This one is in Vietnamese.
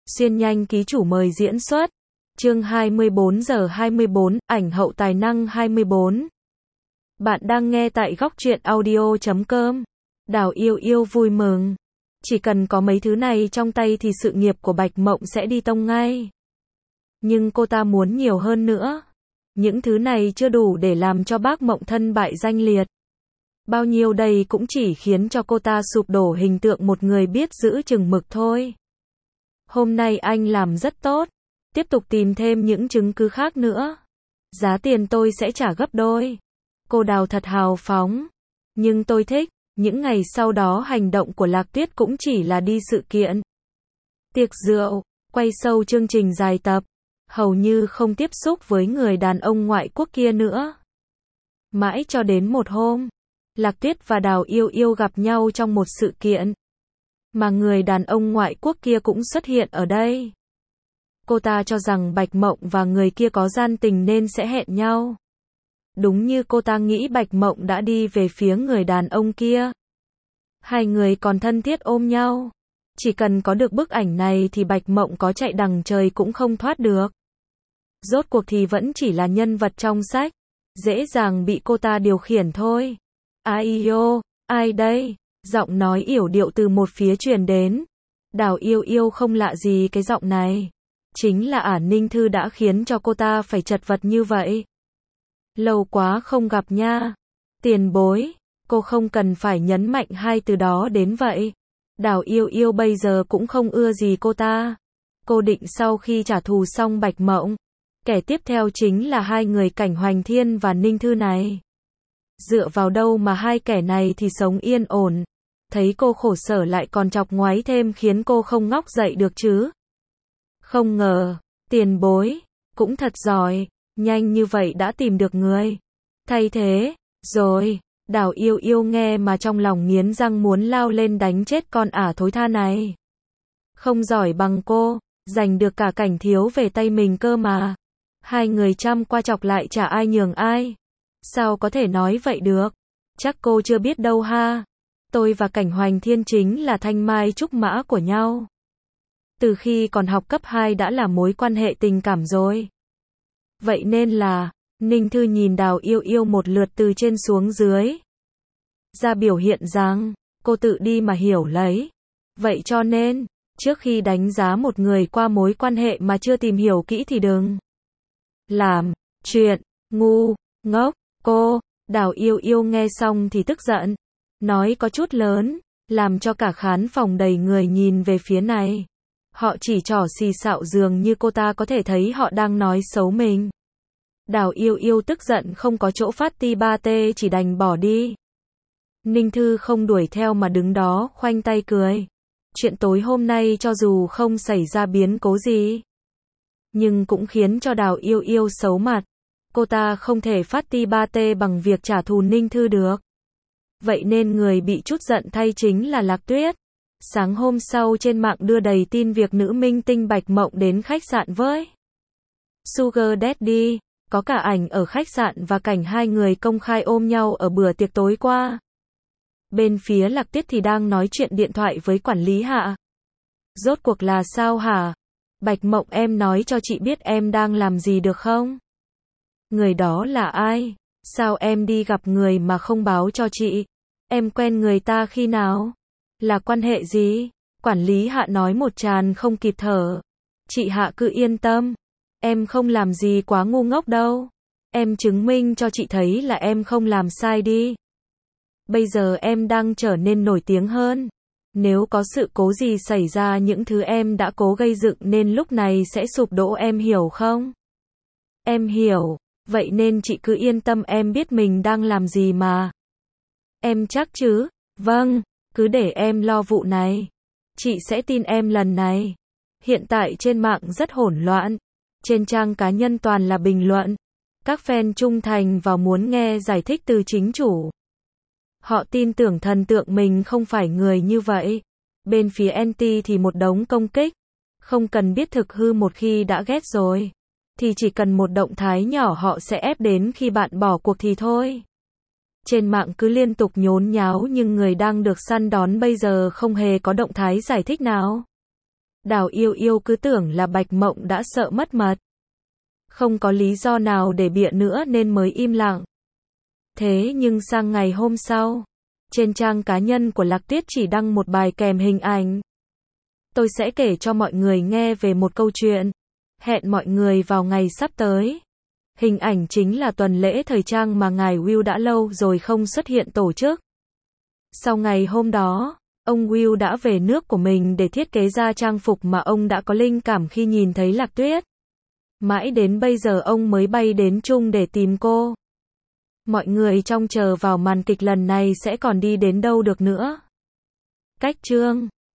Xuyên nhanh ký chủ mời diễn xuất. Chương 24 giờ 24, ảnh hậu tài năng 24. Bạn đang nghe tại góc truyện audio.com. Đào Yêu Yêu vui mừng. Chỉ cần có mấy thứ này trong tay thì sự nghiệp của Bạch Mộng sẽ đi tông ngay. Nhưng cô ta muốn nhiều hơn nữa. Những thứ này chưa đủ để làm cho bác Mộng thân bại danh liệt. Bao nhiêu đây cũng chỉ khiến cho cô ta sụp đổ hình tượng một người biết giữ chừng mực thôi. Hôm nay anh làm rất tốt. Tiếp tục tìm thêm những chứng cứ khác nữa. Giá tiền tôi sẽ trả gấp đôi. Cô Đào thật hào phóng. Nhưng tôi thích. Những ngày sau đó hành động của Lạc Tuyết cũng chỉ là đi sự kiện. Tiệc rượu, quay show chương trình dài tập. Hầu như không tiếp xúc với người đàn ông ngoại quốc kia nữa. Mãi cho đến một hôm, Lạc Tuyết và Đào Yêu Yêu gặp nhau trong một sự kiện. Mà người đàn ông ngoại quốc kia cũng xuất hiện ở đây. Cô ta cho rằng Bạch Mộng và người kia có gian tình nên sẽ hẹn nhau. Đúng như cô ta nghĩ, Bạch Mộng đã đi về phía người đàn ông kia. Hai người còn thân thiết ôm nhau. Chỉ cần có được bức ảnh này thì Bạch Mộng có chạy đằng trời cũng không thoát được. Rốt cuộc thì vẫn chỉ là nhân vật trong sách. Dễ dàng bị cô ta điều khiển thôi. Ai yo, ai đây? Giọng nói yểu điệu từ một phía truyền đến. Đào Yêu Yêu không lạ gì cái giọng này. Chính là Ninh Thư đã khiến cho cô ta phải chật vật như vậy. Lâu quá không gặp nha. Tiền bối, cô không cần phải nhấn mạnh hai từ đó đến vậy. Đào Yêu Yêu bây giờ cũng không ưa gì cô ta. Cô định sau khi trả thù xong Bạch Mộng, kẻ tiếp theo chính là hai người Cảnh Hoành Thiên và Ninh Thư này. Dựa vào đâu mà hai kẻ này thì sống yên ổn. Thấy cô khổ sở lại còn chọc ngoáy thêm khiến cô không ngóc dậy được chứ. Không ngờ, tiền bối, cũng thật giỏi, nhanh như vậy đã tìm được người. Thay thế, rồi, Đào Yêu Yêu nghe mà trong lòng nghiến răng muốn lao lên đánh chết con thối tha này. Không giỏi bằng cô, giành được cả Cảnh Thiếu về tay mình cơ mà. Hai người trăm qua chọc lại chả ai nhường ai. Sao có thể nói vậy được? Chắc cô chưa biết đâu ha. Tôi và Cảnh Hoành Thiên chính là thanh mai trúc mã của nhau. Từ khi còn học cấp 2 đã là mối quan hệ tình cảm rồi. Vậy nên là, Ninh Thư nhìn Đào Yêu Yêu một lượt từ trên xuống dưới. Ra biểu hiện rằng, cô tự đi mà hiểu lấy. Vậy cho nên, trước khi đánh giá một người qua mối quan hệ mà chưa tìm hiểu kỹ thì đừng làm chuyện ngu ngốc. Cô, Đào Yêu Yêu nghe xong thì tức giận. Nói có chút lớn, làm cho cả khán phòng đầy người nhìn về phía này. Họ chỉ trỏ xì xạo dường như cô ta có thể thấy họ đang nói xấu mình. Đào Yêu Yêu tức giận không có chỗ phát ti ba tê chỉ đành bỏ đi. Ninh Thư không đuổi theo mà đứng đó khoanh tay cười. Chuyện tối hôm nay cho dù không xảy ra biến cố gì, nhưng cũng khiến cho Đào Yêu Yêu xấu mặt. Cô ta không thể phát ti ba tê bằng việc trả thù Ninh Thư được. Vậy nên người bị chút giận thay chính là Lạc Tuyết. Sáng hôm sau trên mạng đưa đầy tin việc nữ minh tinh Bạch Mộng đến khách sạn với Sugar Daddy. Có cả ảnh ở khách sạn và cảnh hai người công khai ôm nhau ở bữa tiệc tối qua. Bên phía Lạc Tuyết thì đang nói chuyện điện thoại với quản lý Hạ. Rốt cuộc là sao hả? Bạch Mộng, em nói cho chị biết em đang làm gì được không? Người đó là ai? Sao em đi gặp người mà không báo cho chị? Em quen người ta khi nào? Là quan hệ gì? Quản lý Hạ nói một tràn không kịp thở. Chị Hạ cứ yên tâm. Em không làm gì quá ngu ngốc đâu. Em chứng minh cho chị thấy là em không làm sai đi. Bây giờ em đang trở nên nổi tiếng hơn. Nếu có sự cố gì xảy ra những thứ em đã cố gây dựng nên lúc này sẽ sụp đổ, em hiểu không? Em hiểu. Vậy nên chị cứ yên tâm, em biết mình đang làm gì mà. Em chắc chứ? Vâng, cứ để em lo vụ này. Chị sẽ tin em lần này. Hiện tại trên mạng rất hỗn loạn. Trên trang cá nhân toàn là bình luận. Các fan trung thành và muốn nghe giải thích từ chính chủ. Họ tin tưởng thần tượng mình không phải người như vậy. Bên phía anti thì một đống công kích. Không cần biết thực hư, một khi đã ghét rồi thì chỉ cần một động thái nhỏ họ sẽ ép đến khi bạn bỏ cuộc thì thôi. Trên mạng cứ liên tục nhốn nháo nhưng người đang được săn đón bây giờ không hề có động thái giải thích nào. Đào Yêu Yêu cứ tưởng là Bạch Mộng đã sợ mất mật. Không có lý do nào để bịa nữa nên mới im lặng. Thế nhưng sang ngày hôm sau, trên trang cá nhân của Lạc Tuyết chỉ đăng một bài kèm hình ảnh. Tôi sẽ kể cho mọi người nghe về một câu chuyện. Hẹn mọi người vào ngày sắp tới. Hình ảnh chính là tuần lễ thời trang mà ngài Will đã lâu rồi không xuất hiện tổ chức. Sau ngày hôm đó, ông Will đã về nước của mình để thiết kế ra trang phục mà ông đã có linh cảm khi nhìn thấy Lạc Tuyết. Mãi đến bây giờ ông mới bay đến Trung để tìm cô. Mọi người trông chờ vào màn kịch lần này sẽ còn đi đến đâu được nữa. Cách chương